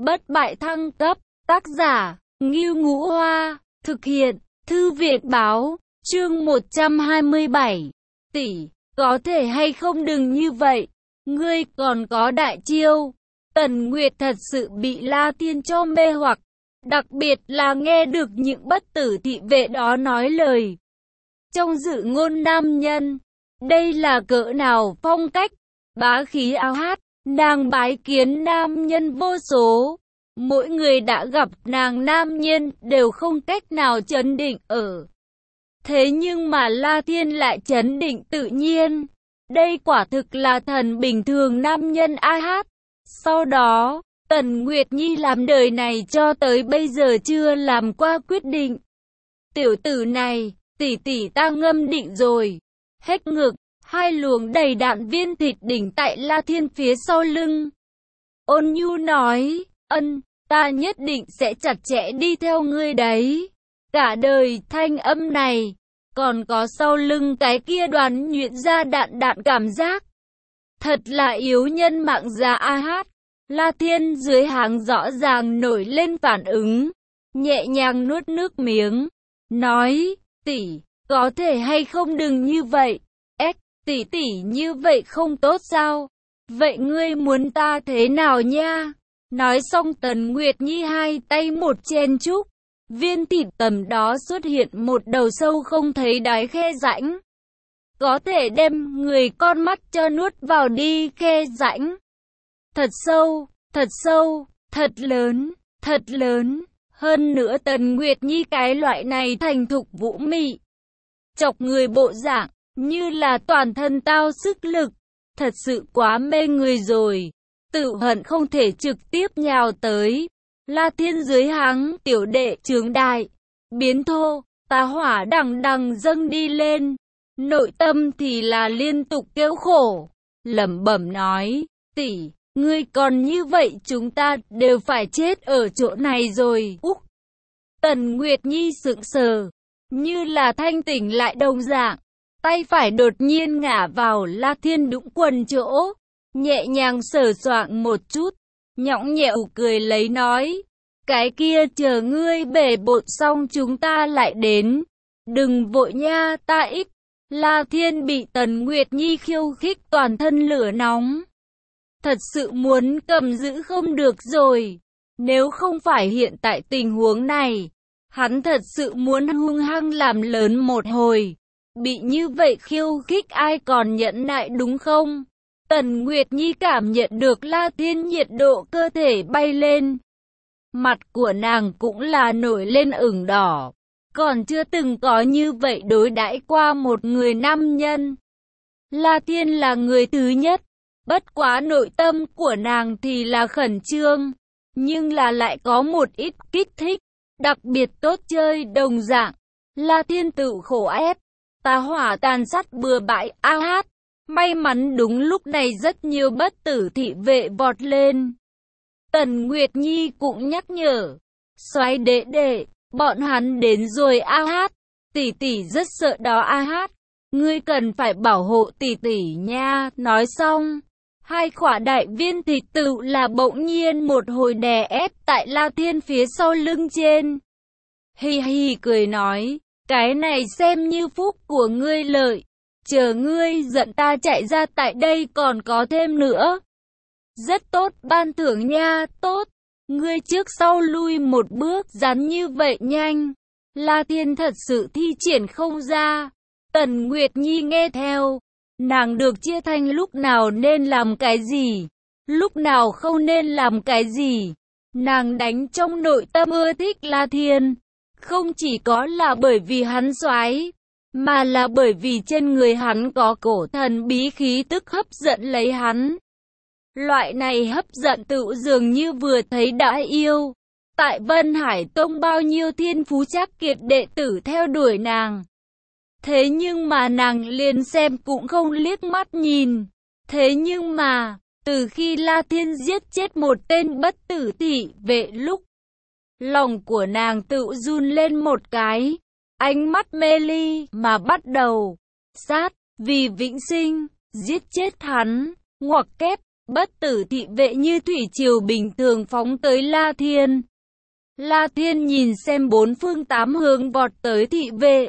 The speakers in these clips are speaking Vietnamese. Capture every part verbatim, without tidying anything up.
bất bại thăng cấp, tác giả, Ngưu Ngũ Hoa, thực hiện, Thư viện Báo, chương một trăm hai mươi bảy. Tỷ, có thể hay không đừng như vậy, ngươi còn có đại chiêu. Tần Nguyệt thật sự bị La Thiên cho mê hoặc, đặc biệt là nghe được những bất tử thị vệ đó nói lời. Trong dự ngôn nam nhân, đây là cỡ nào phong cách, bá khí ao hát, nàng bái kiến nam nhân vô số. Mỗi người đã gặp nàng nam nhân đều không cách nào trấn định ở. Thế nhưng mà La Thiên lại trấn định tự nhiên. Đây quả thực là thần bình thường nam nhân a hát. Sau đó, Tần Nguyệt Nhi làm đời này cho tới bây giờ chưa làm qua quyết định. Tiểu tử này, tỷ tỷ ta ngâm định rồi. Hết ngực, hai luồng đầy đạn viên thịt đỉnh tại La Thiên phía sau lưng. Ôn nhu nói, ân, ta nhất định sẽ chặt chẽ đi theo ngươi đấy. Cả đời thanh âm này, còn có sau lưng cái kia đoàn nhuyễn ra đạn đạn cảm giác. Thật là yếu nhân mạng già a hát. La Thiên dưới hàng rõ ràng nổi lên phản ứng, nhẹ nhàng nuốt nước miếng, nói, tỷ, có thể hay không đừng như vậy, ếch, tỷ tỷ như vậy không tốt sao, vậy ngươi muốn ta thế nào nha? Nói xong Tần Nguyệt Nhi hai tay một chen chúc, viên thịt tầm đó xuất hiện một đầu sâu không thấy đáy khe rãnh. Có thể đem người con mắt cho nuốt vào đi khe rãnh. Thật sâu, thật sâu, thật lớn, thật lớn. Hơn nữa Tần Nguyệt Nhi cái loại này thành thục vũ mị, chọc người bộ dạng, như là toàn thân tao sức lực. Thật sự quá mê người rồi. Tự hận không thể trực tiếp nhào tới. La Thiên dưới háng tiểu đệ trướng đại, biến thô, tá hỏa đằng đằng dâng đi lên. Nội tâm thì là liên tục kêu khổ, lẩm bẩm nói, tỷ, ngươi còn như vậy chúng ta đều phải chết ở chỗ này rồi. Úc! Tần Nguyệt Nhi sững sờ, như là thanh tỉnh lại đồng dạng, tay phải đột nhiên ngả vào La Thiên đũng quần chỗ, nhẹ nhàng sờ soạng một chút, nhõng nhẽo cười lấy nói, cái kia chờ ngươi bể bộn xong chúng ta lại đến, đừng vội nha ta ít. La Thiên bị Tần Nguyệt Nhi khiêu khích toàn thân lửa nóng. Thật sự muốn cầm giữ không được rồi. Nếu không phải hiện tại tình huống này, hắn thật sự muốn hung hăng làm lớn một hồi. Bị như vậy khiêu khích ai còn nhẫn nại đúng không? Tần Nguyệt Nhi cảm nhận được La Thiên nhiệt độ cơ thể bay lên. Mặt của nàng cũng là nổi lên ửng đỏ. Còn chưa từng có như vậy đối đãi qua một người nam nhân. La Thiên là người thứ nhất. Bất quá nội tâm của nàng thì là khẩn trương. Nhưng là lại có một ít kích thích. Đặc biệt tốt chơi đồng dạng. La Thiên tự khổ ép. Tá hỏa tàn sát bừa bãi a hát. May mắn đúng lúc này rất nhiều bất tử thị vệ vọt lên. Tần Nguyệt Nhi cũng nhắc nhở. Soái đệ đệ. Bọn hắn đến rồi a hát, tỷ tỷ rất sợ đó a hát, ngươi cần phải bảo hộ tỷ tỷ nha. Nói xong, hai quả đại viên thịt tự là bỗng nhiên một hồi đè ép tại La Thiên phía sau lưng trên. Hi hi cười nói, cái này xem như phúc của ngươi lợi, chờ ngươi giận ta chạy ra tại đây còn có thêm nữa. Rất tốt ban thưởng nha, tốt. Ngươi trước sau lui một bước rắn như vậy nhanh. La Thiên thật sự thi triển không ra. Tần Nguyệt Nhi nghe theo. Nàng được chia thành lúc nào nên làm cái gì, lúc nào không nên làm cái gì. Nàng đánh trong nội tâm ưa thích La Thiên. Không chỉ có là bởi vì hắn soái, mà là bởi vì trên người hắn có cổ thần bí khí tức hấp dẫn lấy hắn. Loại này hấp dẫn tự dường như vừa thấy đã yêu. Tại Vân Hải Tông bao nhiêu thiên phú chắc kiệt đệ tử theo đuổi nàng. Thế nhưng mà nàng liền xem cũng không liếc mắt nhìn. Thế nhưng mà, từ khi La Thiên giết chết một tên bất tử thị vệ lúc, lòng của nàng tự run lên một cái. Ánh mắt mê ly mà bắt đầu sát vì vĩnh sinh, giết chết hắn, ngoặc kép. Bất tử thị vệ như thủy triều bình thường phóng tới La Thiên. La Thiên nhìn xem bốn phương tám hướng vọt tới thị vệ.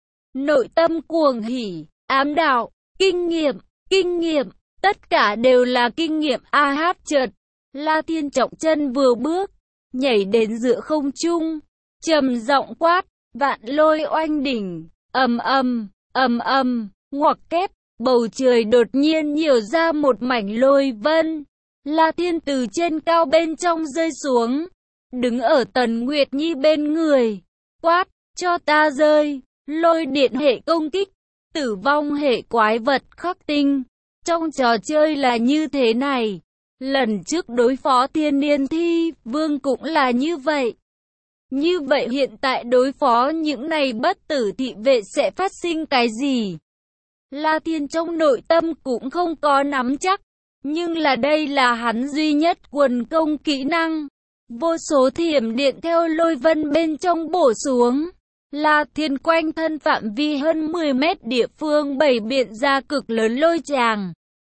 Nội tâm cuồng hỉ, ám đạo, kinh nghiệm, kinh nghiệm, tất cả đều là kinh nghiệm. A hát chợt, La Thiên trọng chân vừa bước, nhảy đến giữa không trung, trầm giọng quát, vạn lôi oanh đỉnh, ầm ầm, ầm ầm, ngoặc kép, bầu trời đột nhiên nhiều ra một mảnh lôi vân. La Thiên từ trên cao bên trong rơi xuống, đứng ở Tần Nguyệt Nhi bên người, quát, cho ta rơi, lôi điện hệ công kích, tử vong hệ quái vật khắc tinh. Trong trò chơi là như thế này, lần trước đối phó Thiên Niên Thi Vương cũng là như vậy. Như vậy hiện tại đối phó những này bất tử thị vệ sẽ phát sinh cái gì? La Thiên trong nội tâm cũng không có nắm chắc, nhưng là đây là hắn duy nhất quần công kỹ năng. Vô số thiểm điện theo lôi vân bên trong bổ xuống. La Thiên quanh thân phạm vi hơn mười mét địa phương bày biện ra cực lớn lôi tràng.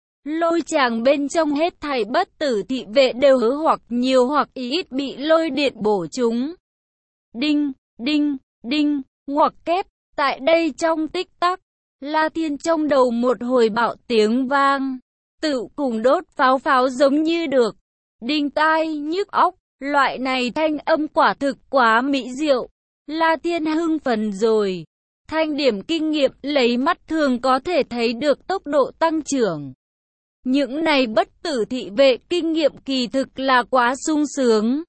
Lôi tràng bên trong hết thảy bất tử thị vệ đều hứa hoặc nhiều hoặc ít bị lôi điện bổ chúng. Đinh, đinh, đinh, ngoặc kép, tại đây trong tích tắc, La Thiên trong đầu một hồi bạo tiếng vang, tự cùng đốt pháo pháo giống như được, đinh tai nhức óc, loại này thanh âm quả thực quá mỹ diệu. La Thiên hưng phấn rồi, thanh điểm kinh nghiệm lấy mắt thường có thể thấy được tốc độ tăng trưởng. Những này bất tử thị vệ kinh nghiệm kỳ thực là quá sung sướng.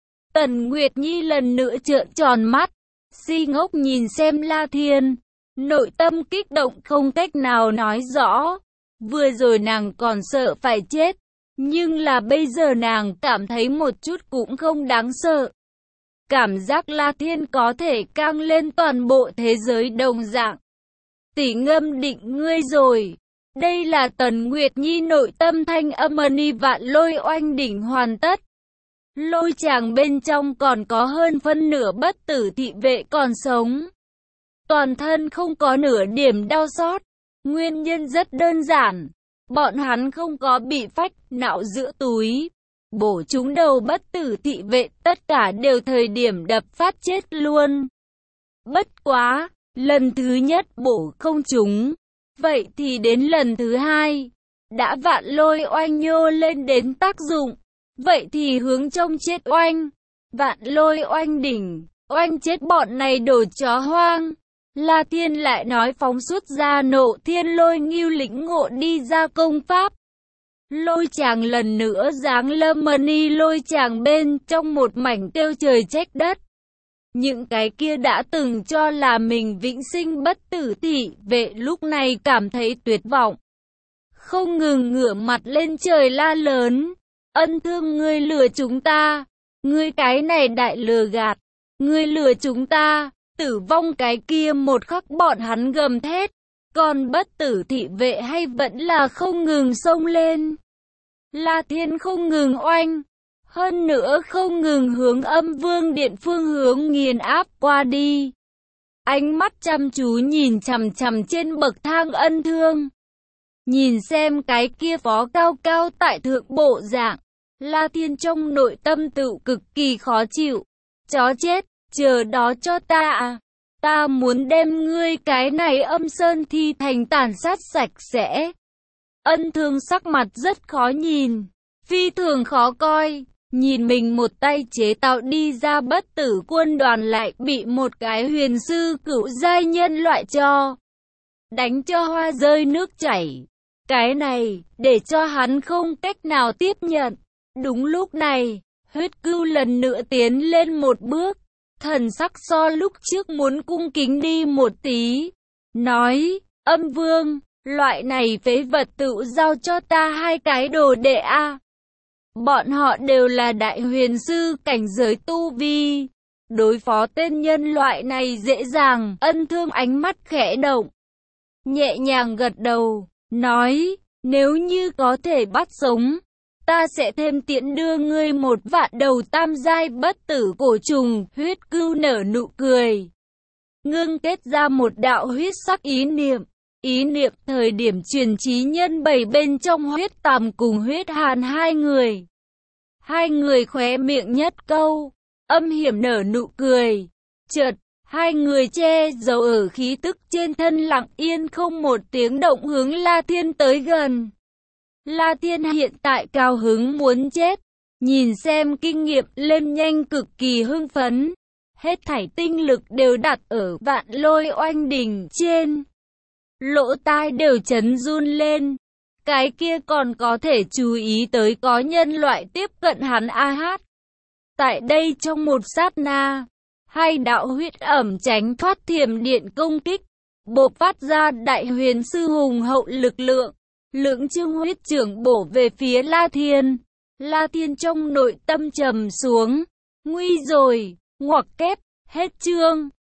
Tần Nguyệt Nhi lần nữa trợn tròn mắt, si ngốc nhìn xem La Thiên, nội tâm kích động không cách nào nói rõ. Vừa rồi nàng còn sợ phải chết, nhưng là bây giờ nàng cảm thấy một chút cũng không đáng sợ. Cảm giác La Thiên có thể căng lên toàn bộ thế giới đồng dạng. Tỷ ngâm định ngươi rồi. Đây là Tần Nguyệt Nhi nội tâm thanh âm ni vạn lôi oanh đỉnh hoàn tất. Lôi tràng bên trong còn có hơn phân nửa bất tử thị vệ còn sống. Toàn thân không có nửa điểm đau xót. Nguyên nhân rất đơn giản. Bọn hắn không có bị phách não giữa túi. Bổ chúng đầu bất tử thị vệ tất cả đều thời điểm đập phát chết luôn. Bất quá, lần thứ nhất bổ không trúng. Vậy thì đến lần thứ hai, đã vạn lôi oanh nhô lên đến tác dụng. Vậy thì hướng trong chết oanh. Vạn lôi oanh đỉnh, oanh chết bọn này đồ chó hoang. La Thiên lại nói phóng xuất ra nộ thiên lôi ngưu lĩnh ngộ đi ra công pháp. Lôi chàng lần nữa giáng lâm mani lôi chàng bên trong một mảnh kêu trời trách đất. Những cái kia đã từng cho là mình vĩnh sinh bất tử thị vệ lúc này cảm thấy tuyệt vọng. Không ngừng ngửa mặt lên trời la lớn. Ân Thương, ngươi lừa chúng ta. Ngươi cái này đại lừa gạt. Ngươi lừa chúng ta. Tử vong cái kia một khắc bọn hắn gầm thét. Còn bất tử thị vệ hay vẫn là không ngừng xông lên. La Thiên không ngừng oanh. Hơn nữa không ngừng hướng Âm Vương Điện phương hướng nghiền áp qua đi. Ánh mắt chăm chú nhìn chằm chằm trên bậc thang Ân Thương. Nhìn xem cái kia phó cao cao tại thượng bộ dạng. La Thiên trong nội tâm tự cực kỳ khó chịu. Chó chết, chờ đó cho ta à. Ta muốn đem ngươi cái này âm sơn thi thành tàn sát sạch sẽ. Ân Thương sắc mặt rất khó nhìn. Phi thường khó coi. Nhìn mình một tay chế tạo đi ra bất tử quân đoàn lại bị một cái huyền sư cửu giai nhân loại cho. Đánh cho hoa rơi nước chảy. Cái này, để cho hắn không cách nào tiếp nhận. Đúng lúc này, huyết cưu lần nữa tiến lên một bước. Thần sắc so lúc trước muốn cung kính đi một tí. Nói, Âm Vương, loại này phế vật tự giao cho ta hai cái đồ đệ a. Bọn họ đều là đại huyền sư cảnh giới tu vi. Đối phó tên nhân loại này dễ dàng. Ân Thương ánh mắt khẽ động. Nhẹ nhàng gật đầu, nói, nếu như có thể bắt sống, ta sẽ thêm tiện đưa ngươi một vạn đầu tam giai bất tử cổ trùng. Huyết cưu nở nụ cười. Ngưng kết ra một đạo huyết sắc ý niệm. Ý niệm thời điểm truyền trí nhân bày bên trong huyết tằm cùng huyết hàn hai người. Hai người khóe miệng nhất câu, âm hiểm nở nụ cười. Chợt, hai người che giấu ở khí tức trên thân lặng yên không một tiếng động hướng La Thiên tới gần. La Thiên hiện tại cao hứng muốn chết, nhìn xem kinh nghiệm lên nhanh cực kỳ hưng phấn. Hết thảy tinh lực đều đặt ở Vạn Lôi Oanh đỉnh trên. Lỗ tai đều chấn run lên. Cái kia còn có thể chú ý tới có nhân loại tiếp cận hắn a hát. Tại đây trong một sát na, hai đạo huyết ẩm tránh thoát thiểm điện công kích, bộc phát ra đại huyền sư hùng hậu lực lượng. Lưỡng chương huyết trưởng bổ về phía La Thiên. La Thiên trong nội tâm trầm xuống. Nguy rồi, ngoặc kép, hết chương.